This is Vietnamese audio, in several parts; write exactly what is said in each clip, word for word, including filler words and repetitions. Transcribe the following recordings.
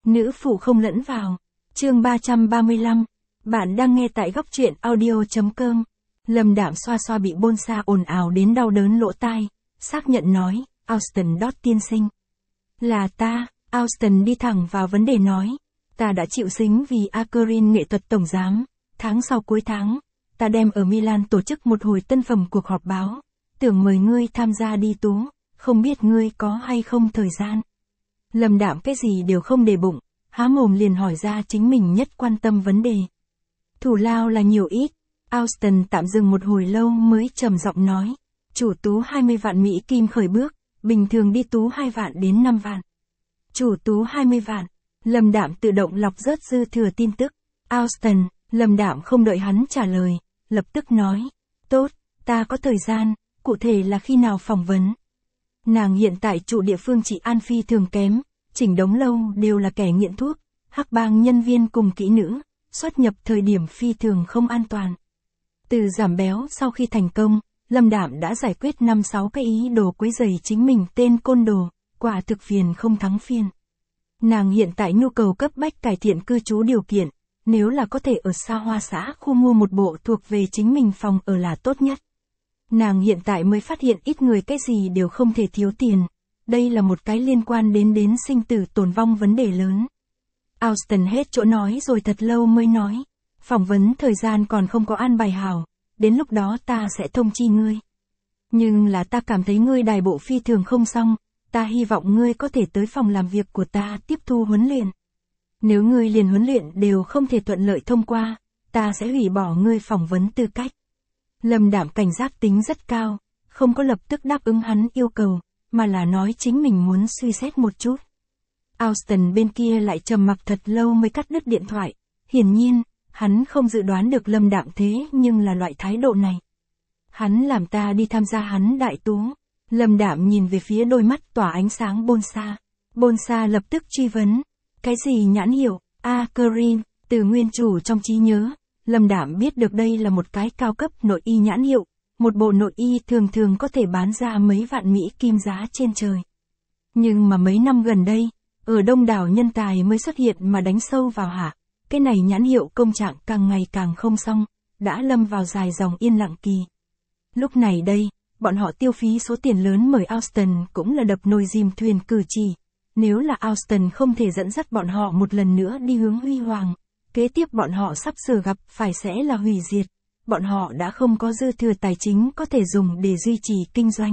Nữ phụ không lẫn vào. Chương ba trăm ba mươi lăm. Bạn đang nghe tại góc truyện audio.com. Lâm Đạm xoa xoa bị bonsai ồn ào đến đau đớn lỗ tai, xác nhận nói, Austin Dot tiên sinh. Là ta, Austin đi thẳng vào vấn đề nói. Ta đã chịu xính vì Akerin nghệ thuật tổng giám. Tháng sau cuối tháng, ta đem ở Milan tổ chức một hồi tân phẩm cuộc họp báo. Tưởng mời ngươi tham gia đi Tú, không biết ngươi có hay không thời gian. Lâm Đạm cái gì đều không để bụng, há mồm liền hỏi ra chính mình nhất quan tâm vấn đề. Thủ lao là nhiều ít. Austin tạm dừng một hồi lâu mới trầm giọng nói. Chủ Tú hai mươi vạn Mỹ Kim khởi bước, bình thường đi Tú hai vạn đến năm vạn. Chủ Tú hai mươi vạn. Lâm Đạm tự động lọc rớt dư thừa tin tức. Austin, Lâm Đạm không đợi hắn trả lời, lập tức nói. Tốt, ta có thời gian, cụ thể là khi nào phỏng vấn. Nàng hiện tại trụ địa phương chị An phi thường kém, chỉnh đống lâu đều là kẻ nghiện thuốc, hắc bang nhân viên cùng kỹ nữ, xuất nhập thời điểm phi thường không an toàn. Từ giảm béo sau khi thành công, Lâm Đạm đã giải quyết năm sáu cái ý đồ quấy rầy chính mình tên côn đồ, quả thực phiền không thắng phiền. Nàng hiện tại nhu cầu cấp bách cải thiện cư trú điều kiện, nếu là có thể ở xa hoa xã khu mua một bộ thuộc về chính mình phòng ở là tốt nhất. Nàng hiện tại mới phát hiện ít người cái gì đều không thể thiếu tiền, đây là một cái liên quan đến đến sinh tử tồn vong vấn đề lớn. Austin hết chỗ nói rồi thật lâu mới nói, phỏng vấn thời gian còn không có an bài hảo, đến lúc đó ta sẽ thông chi ngươi. Nhưng là ta cảm thấy ngươi đài bộ phi thường không xong, ta hy vọng ngươi có thể tới phòng làm việc của ta tiếp thu huấn luyện. Nếu ngươi liền huấn luyện đều không thể thuận lợi thông qua, ta sẽ hủy bỏ ngươi phỏng vấn tư cách. Lâm Đạm cảnh giác tính rất cao, không có lập tức đáp ứng hắn yêu cầu, mà là nói chính mình muốn suy xét một chút. Austin bên kia lại trầm mặc thật lâu mới cắt đứt điện thoại, hiển nhiên, hắn không dự đoán được Lâm Đạm thế nhưng là loại thái độ này. Hắn làm ta đi tham gia hắn đại tú. Lâm Đạm nhìn về phía đôi mắt tỏa ánh sáng bonsai. Bonsai lập tức truy vấn. Cái gì nhãn hiệu? Akerin, từ nguyên chủ trong trí nhớ. Lâm Đạm biết được đây là một cái cao cấp nội y nhãn hiệu. Một bộ nội y thường thường có thể bán ra mấy vạn Mỹ Kim giá trên trời. Nhưng mà mấy năm gần đây, ở đông đảo nhân tài mới xuất hiện mà đánh sâu vào hạ. Cái này nhãn hiệu công trạng càng ngày càng không xong, đã lâm vào dài dòng yên lặng kỳ. Lúc này đây, bọn họ tiêu phí số tiền lớn mời Austin cũng là đập nồi dìm thuyền cử chỉ. Nếu là Austin không thể dẫn dắt bọn họ một lần nữa đi hướng huy hoàng, kế tiếp bọn họ sắp sửa gặp phải sẽ là hủy diệt. Bọn họ đã không có dư thừa tài chính có thể dùng để duy trì kinh doanh.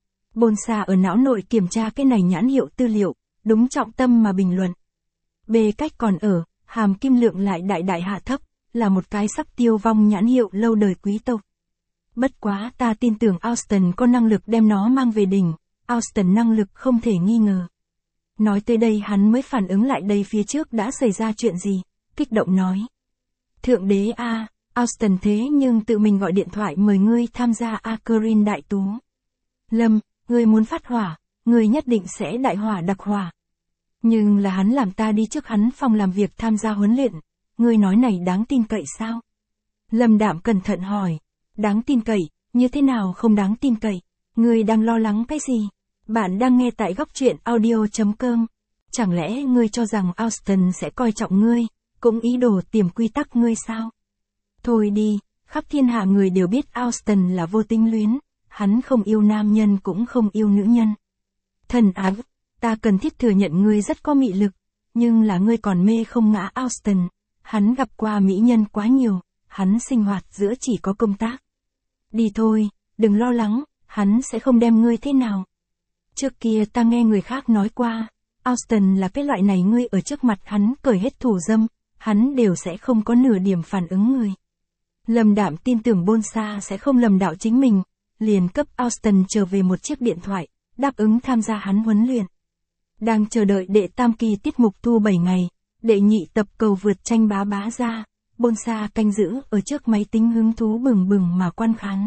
Bonsai ở não nội kiểm tra cái này nhãn hiệu tư liệu, đúng trọng tâm mà bình luận. Bề cách còn ở, hàm kim lượng lại đại đại hạ thấp, là một cái sắp tiêu vong nhãn hiệu lâu đời quý tộc. Bất quá ta tin tưởng Austin có năng lực đem nó mang về đỉnh, Austin năng lực không thể nghi ngờ. Nói tới đây hắn mới phản ứng lại đây phía trước đã xảy ra chuyện gì, kích động nói. Thượng đế a, à, Austin thế nhưng tự mình gọi điện thoại mời ngươi tham gia Akerin đại tú. Lâm, ngươi muốn phát hỏa, ngươi nhất định sẽ đại hỏa đặc hỏa. Nhưng là hắn làm ta đi trước hắn phòng làm việc tham gia huấn luyện, ngươi nói này đáng tin cậy sao? Lâm Đạm cẩn thận hỏi, đáng tin cậy, như thế nào không đáng tin cậy? Ngươi đang lo lắng cái gì? Bạn đang nghe tại góc truyện audio.com. Chẳng lẽ ngươi cho rằng Austin sẽ coi trọng ngươi, cũng ý đồ tiềm quy tắc ngươi sao? Thôi đi, khắp thiên hạ người đều biết Austin là vô tính luyến, hắn không yêu nam nhân cũng không yêu nữ nhân. Thần ái, ta cần thiết thừa nhận ngươi rất có mị lực, nhưng là ngươi còn mê không ngã Austin, hắn gặp qua mỹ nhân quá nhiều, hắn sinh hoạt giữa chỉ có công tác. Đi thôi, đừng lo lắng, hắn sẽ không đem ngươi thế nào. Trước kia ta nghe người khác nói qua, Austin là cái loại này ngươi ở trước mặt hắn cởi hết thủ dâm, hắn đều sẽ không có nửa điểm phản ứng người. Lâm Đạm tin tưởng Bonsai sẽ không lầm đạo chính mình, liền cấp Austin trở về một chiếc điện thoại, đáp ứng tham gia hắn huấn luyện. Đang chờ đợi đệ tam kỳ tiết mục thu bảy ngày, đệ nhị tập cầu vượt tranh bá bá ra, Bonsai canh giữ ở trước máy tính hứng thú bừng bừng mà quan khán.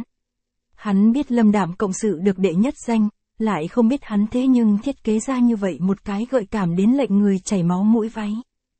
Hắn biết Lâm Đạm cộng sự được đệ nhất danh, lại không biết hắn thế nhưng thiết kế ra như vậy một cái gợi cảm đến lệnh người chảy máu mũi váy.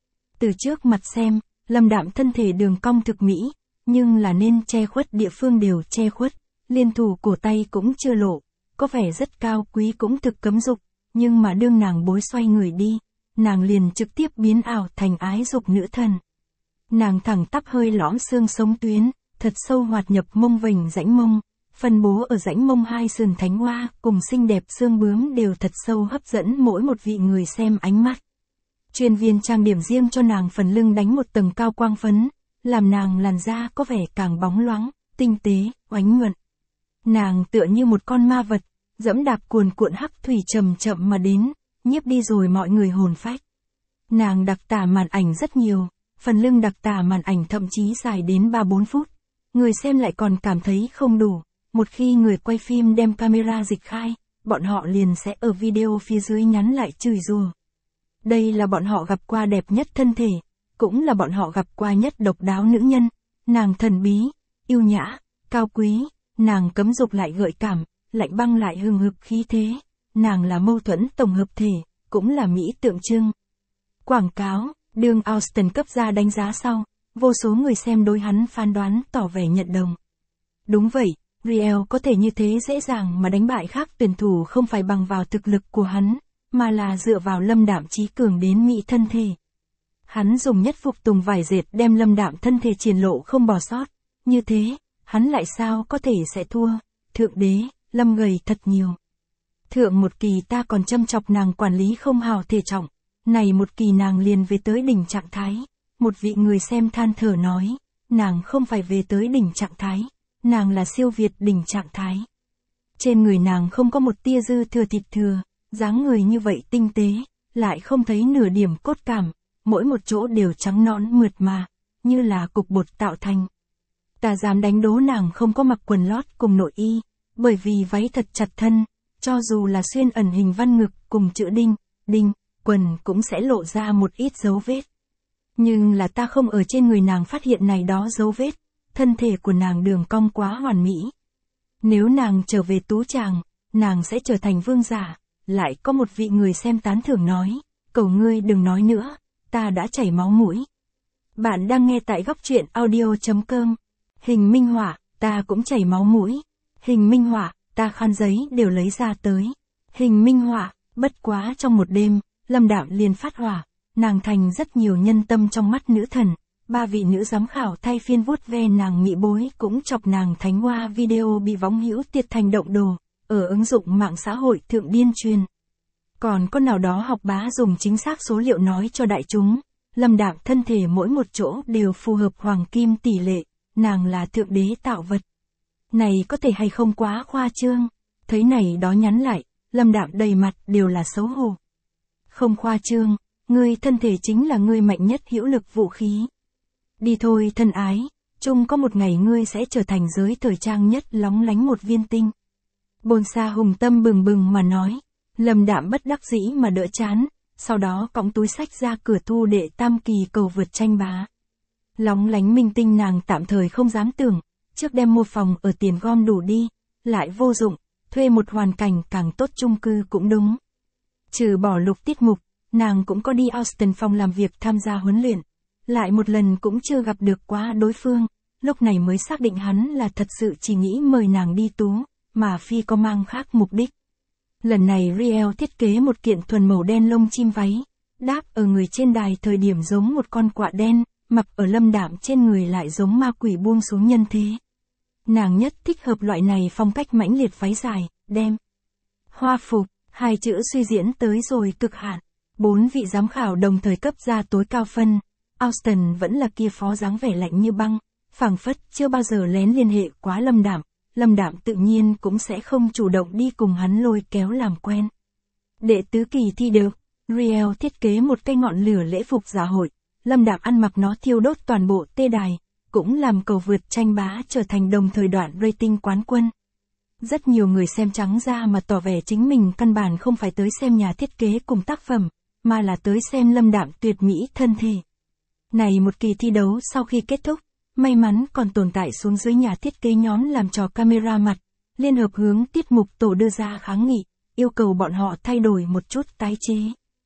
Từ trước mặt xem, Lâm Đạm thân thể đường cong thực mỹ, nhưng là nên che khuất địa phương đều che khuất, liên thủ cổ tay cũng chưa lộ, có vẻ rất cao quý cũng thực cấm dục, nhưng mà đương nàng bối xoay người đi, nàng liền trực tiếp biến ảo thành ái dục nữ thần. Nàng thẳng tắp hơi lõm xương sống tuyến, thật sâu hoạt nhập mông vành rãnh mông, phân bố ở rãnh mông hai sườn thánh hoa cùng xinh đẹp xương bướm đều thật sâu hấp dẫn mỗi một vị người xem ánh mắt. Chuyên viên trang điểm riêng cho nàng phần lưng đánh một tầng cao quang phấn, làm nàng làn da có vẻ càng bóng loáng, tinh tế, oánh nhuận. Nàng tựa như một con ma vật, dẫm đạp cuồn cuộn hắc thủy chậm chậm mà đến, nhiếp đi rồi mọi người hồn phách. Nàng đặc tả màn ảnh rất nhiều, phần lưng đặc tả màn ảnh thậm chí dài đến ba bốn phút. Người xem lại còn cảm thấy không đủ, một khi người quay phim đem camera dịch khai, bọn họ liền sẽ ở video phía dưới nhắn lại chửi rủa. Đây là bọn họ gặp qua đẹp nhất thân thể, cũng là bọn họ gặp qua nhất độc đáo nữ nhân. Nàng thần bí, yêu nhã, cao quý, nàng cấm dục lại gợi cảm, lạnh băng lại hừng hực khí thế. Nàng là mâu thuẫn tổng hợp thể, cũng là mỹ tượng trưng. Quảng cáo, đương Austin cấp ra đánh giá sau, vô số người xem đối hắn phán đoán tỏ vẻ nhận đồng. Đúng vậy, Riel có thể như thế dễ dàng mà đánh bại khác tuyển thủ không phải bằng vào thực lực của hắn, mà là dựa vào Lâm Đạm trí cường đến mỹ thân thể. Hắn dùng nhất phục tùng vải dệt đem Lâm Đạm thân thể triển lộ không bỏ sót, như thế, hắn lại sao có thể sẽ thua. Thượng đế, Lâm gầy thật nhiều. Thượng một kỳ ta còn châm chọc nàng quản lý không hào thể trọng, này một kỳ nàng liền về tới đỉnh trạng thái. Một vị người xem than thở nói, nàng không phải về tới đỉnh trạng thái, nàng là siêu việt đỉnh trạng thái. Trên người nàng không có một tia dư thừa thịt thừa, dáng người như vậy tinh tế, lại không thấy nửa điểm cốt cảm, mỗi một chỗ đều trắng nõn mượt mà, như là cục bột tạo thành. Ta dám đánh đố nàng không có mặc quần lót cùng nội y, bởi vì váy thật chặt thân, cho dù là xuyên ẩn hình văn ngực cùng chữ đinh, đinh, quần cũng sẽ lộ ra một ít dấu vết. Nhưng là ta không ở trên người nàng phát hiện này đó dấu vết, thân thể của nàng đường cong quá hoàn mỹ. Nếu nàng trở về tú tràng, nàng sẽ trở thành vương giả. Lại có một vị người xem tán thưởng nói, cầu ngươi đừng nói nữa, ta đã chảy máu mũi. Bạn đang nghe tại góc truyện audio chấm com. Hình minh họa, ta cũng chảy máu mũi. Hình minh họa, ta khăn giấy đều lấy ra tới. Hình minh họa, bất quá trong một đêm, Lâm Đạm liền phát hỏa. Nàng thành rất nhiều nhân tâm trong mắt nữ thần. Ba vị nữ giám khảo thay phiên vuốt ve nàng mị bối cũng chọc nàng thánh hoa video bị võng hữu tiệt thành động đồ. Ở ứng dụng mạng xã hội thượng điên truyền. Còn có nào đó học bá dùng chính xác số liệu nói cho đại chúng, Lâm Đạm thân thể mỗi một chỗ đều phù hợp hoàng kim tỷ lệ, nàng là thượng đế tạo vật. Này có thể hay không quá khoa trương, thấy này đó nhắn lại, Lâm Đạm đầy mặt đều là xấu hổ. Không khoa trương, ngươi thân thể chính là ngươi mạnh nhất hữu lực vũ khí. Đi thôi thân ái, chung có một ngày ngươi sẽ trở thành giới thời trang nhất lóng lánh một viên tinh. Bồn Sa hùng tâm bừng bừng mà nói, Lâm Đạm bất đắc dĩ mà đỡ chán, sau đó cõng túi sách ra cửa thu đệ tam kỳ cầu vượt tranh bá. Lóng lánh minh tinh nàng tạm thời không dám tưởng, trước đem mua phòng ở tiền gom đủ đi, lại vô dụng, thuê một hoàn cảnh càng tốt chung cư cũng đúng. Trừ bỏ lục tiết mục, nàng cũng có đi Austin phòng làm việc tham gia huấn luyện, lại một lần cũng chưa gặp được quá đối phương, lúc này mới xác định hắn là thật sự chỉ nghĩ mời nàng đi tú, mà phi có mang khác mục đích. Lần này Riel thiết kế một kiện thuần màu đen lông chim váy, đáp ở người trên đài thời điểm giống một con quạ đen, mặc ở Lâm Đạm trên người lại giống ma quỷ buông xuống nhân thế. Nàng nhất thích hợp loại này phong cách mãnh liệt váy dài, đem. Hoa phục, hai chữ suy diễn tới rồi cực hạn. Bốn vị giám khảo đồng thời cấp ra tối cao phân. Austin vẫn là kia phó dáng vẻ lạnh như băng, phảng phất chưa bao giờ lén liên hệ quá Lâm Đạm. Lâm Đạm tự nhiên cũng sẽ không chủ động đi cùng hắn lôi kéo làm quen. Đệ tứ kỳ thi được, Riel thiết kế một cây ngọn lửa lễ phục dạ hội, Lâm Đạm ăn mặc nó thiêu đốt toàn bộ tê đài, cũng làm cầu vượt tranh bá trở thành đồng thời đoạn rating quán quân. Rất nhiều người xem trắng ra mà tỏ vẻ chính mình căn bản không phải tới xem nhà thiết kế cùng tác phẩm, mà là tới xem Lâm Đạm tuyệt mỹ thân thể. Này một kỳ thi đấu sau khi kết thúc, may mắn còn tồn tại xuống dưới nhà thiết kế nhóm làm trò camera mặt, liên hợp hướng tiết mục tổ đưa ra kháng nghị, yêu cầu bọn họ thay đổi một chút tái chế.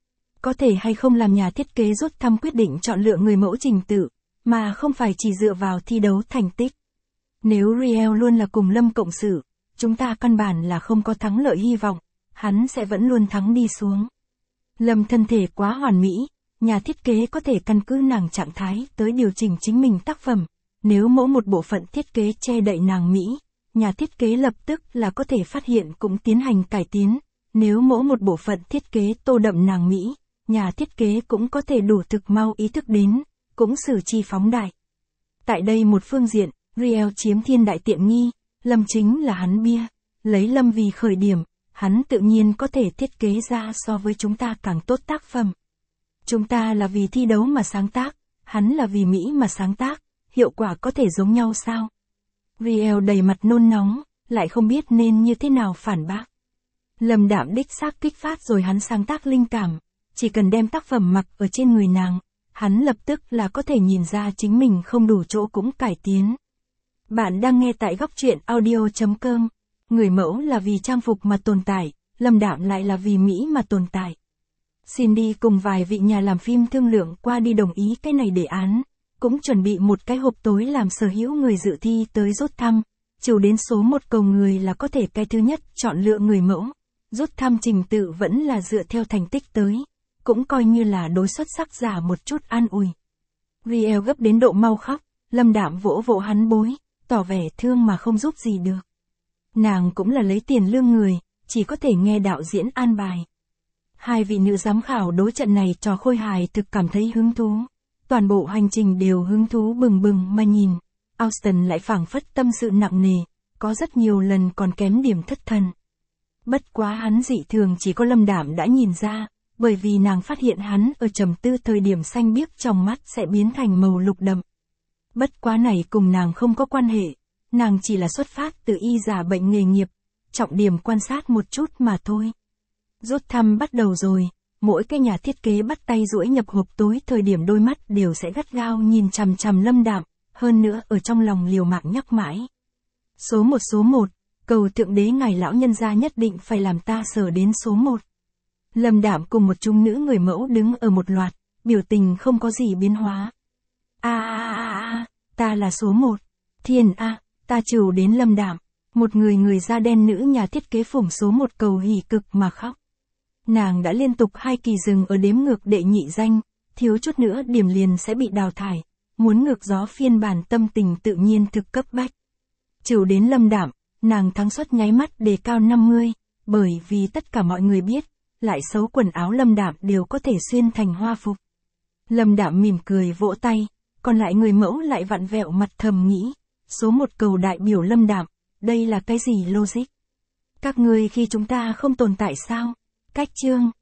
Có thể hay không làm nhà thiết kế rút thăm quyết định chọn lựa người mẫu trình tự, mà không phải chỉ dựa vào thi đấu thành tích. Nếu Riel luôn là cùng Lâm cộng sự, chúng ta căn bản là không có thắng lợi hy vọng, hắn sẽ vẫn luôn thắng đi xuống. Lâm thân thể quá hoàn mỹ, nhà thiết kế có thể căn cứ nàng trạng thái tới điều chỉnh chính mình tác phẩm. Nếu mỗi một bộ phận thiết kế che đậy nàng mỹ, nhà thiết kế lập tức là có thể phát hiện cũng tiến hành cải tiến. Nếu mỗi một bộ phận thiết kế tô đậm nàng mỹ, nhà thiết kế cũng có thể đủ thực mau ý thức đến, cũng xử chi phóng đại. Tại đây một phương diện, Riel chiếm thiên đại tiện nghi, Lâm chính là hắn bia, lấy Lâm vì khởi điểm, hắn tự nhiên có thể thiết kế ra so với chúng ta càng tốt tác phẩm. Chúng ta là vì thi đấu mà sáng tác, hắn là vì Mỹ mà sáng tác, hiệu quả có thể giống nhau sao? Riel đầy mặt nôn nóng, lại không biết nên như thế nào phản bác. Lâm Đạm đích xác kích phát rồi hắn sáng tác linh cảm, chỉ cần đem tác phẩm mặc ở trên người nàng, hắn lập tức là có thể nhìn ra chính mình không đủ chỗ cũng cải tiến. Bạn đang nghe tại góc truyện audio chấm com. Người mẫu là vì trang phục mà tồn tại, Lâm Đạm lại là vì Mỹ mà tồn tại. Cindy cùng vài vị nhà làm phim thương lượng qua đi đồng ý cái này đề án, cũng chuẩn bị một cái hộp tối làm sở hữu người dự thi tới rút thăm, trừ đến số một cầu người là có thể cái thứ nhất chọn lựa người mẫu. Rút thăm trình tự vẫn là dựa theo thành tích tới, cũng coi như là đối xuất sắc giả một chút an ủi. Riel gấp đến độ mau khóc, Lâm Đạm vỗ vỗ hắn bối, tỏ vẻ thương mà không giúp gì được. Nàng cũng là lấy tiền lương người, chỉ có thể nghe đạo diễn an bài. Hai vị nữ giám khảo đối trận này trò khôi hài thực cảm thấy hứng thú. Toàn bộ hành trình đều hứng thú bừng bừng mà nhìn. Austin lại phảng phất tâm sự nặng nề, có rất nhiều lần còn kém điểm thất thần. Bất quá hắn dị thường chỉ có Lâm Đạm đã nhìn ra, bởi vì nàng phát hiện hắn ở trầm tư thời điểm xanh biếc trong mắt sẽ biến thành màu lục đậm. Bất quá này cùng nàng không có quan hệ, nàng chỉ là xuất phát từ y giả bệnh nghề nghiệp, trọng điểm quan sát một chút mà thôi. Rút thăm bắt đầu rồi, mỗi cái nhà thiết kế bắt tay duỗi nhập hộp tối thời điểm đôi mắt đều sẽ gắt gao nhìn chằm chằm Lâm Đạm, hơn nữa ở trong lòng liều mạng nhắc mãi. Số một số một, cầu thượng đế ngài lão nhân gia nhất định phải làm ta sờ đến số một. Lâm Đạm cùng một chúng nữ người mẫu đứng ở một loạt, biểu tình không có gì biến hóa. A a a a, ta là số một. Thiên a, ta trừ đến Lâm Đạm. Một người người da đen nữ nhà thiết kế phủng số một cầu hỉ cực mà khóc. Nàng đã liên tục hai kỳ dừng ở đếm ngược đệ nhị danh, thiếu chút nữa điểm liền sẽ bị đào thải, muốn ngược gió phiên bản tâm tình tự nhiên thực cấp bách. Trừ đến Lâm Đạm, nàng thắng suất nháy mắt đề cao năm mươi, bởi vì tất cả mọi người biết, lại xấu quần áo Lâm Đạm đều có thể xuyên thành hoa phục. Lâm Đạm mỉm cười vỗ tay, còn lại người mẫu lại vặn vẹo mặt thầm nghĩ, số một cầu đại biểu Lâm Đạm, đây là cái gì logic? Các ngươi khi chúng ta không tồn tại sao? Cách chương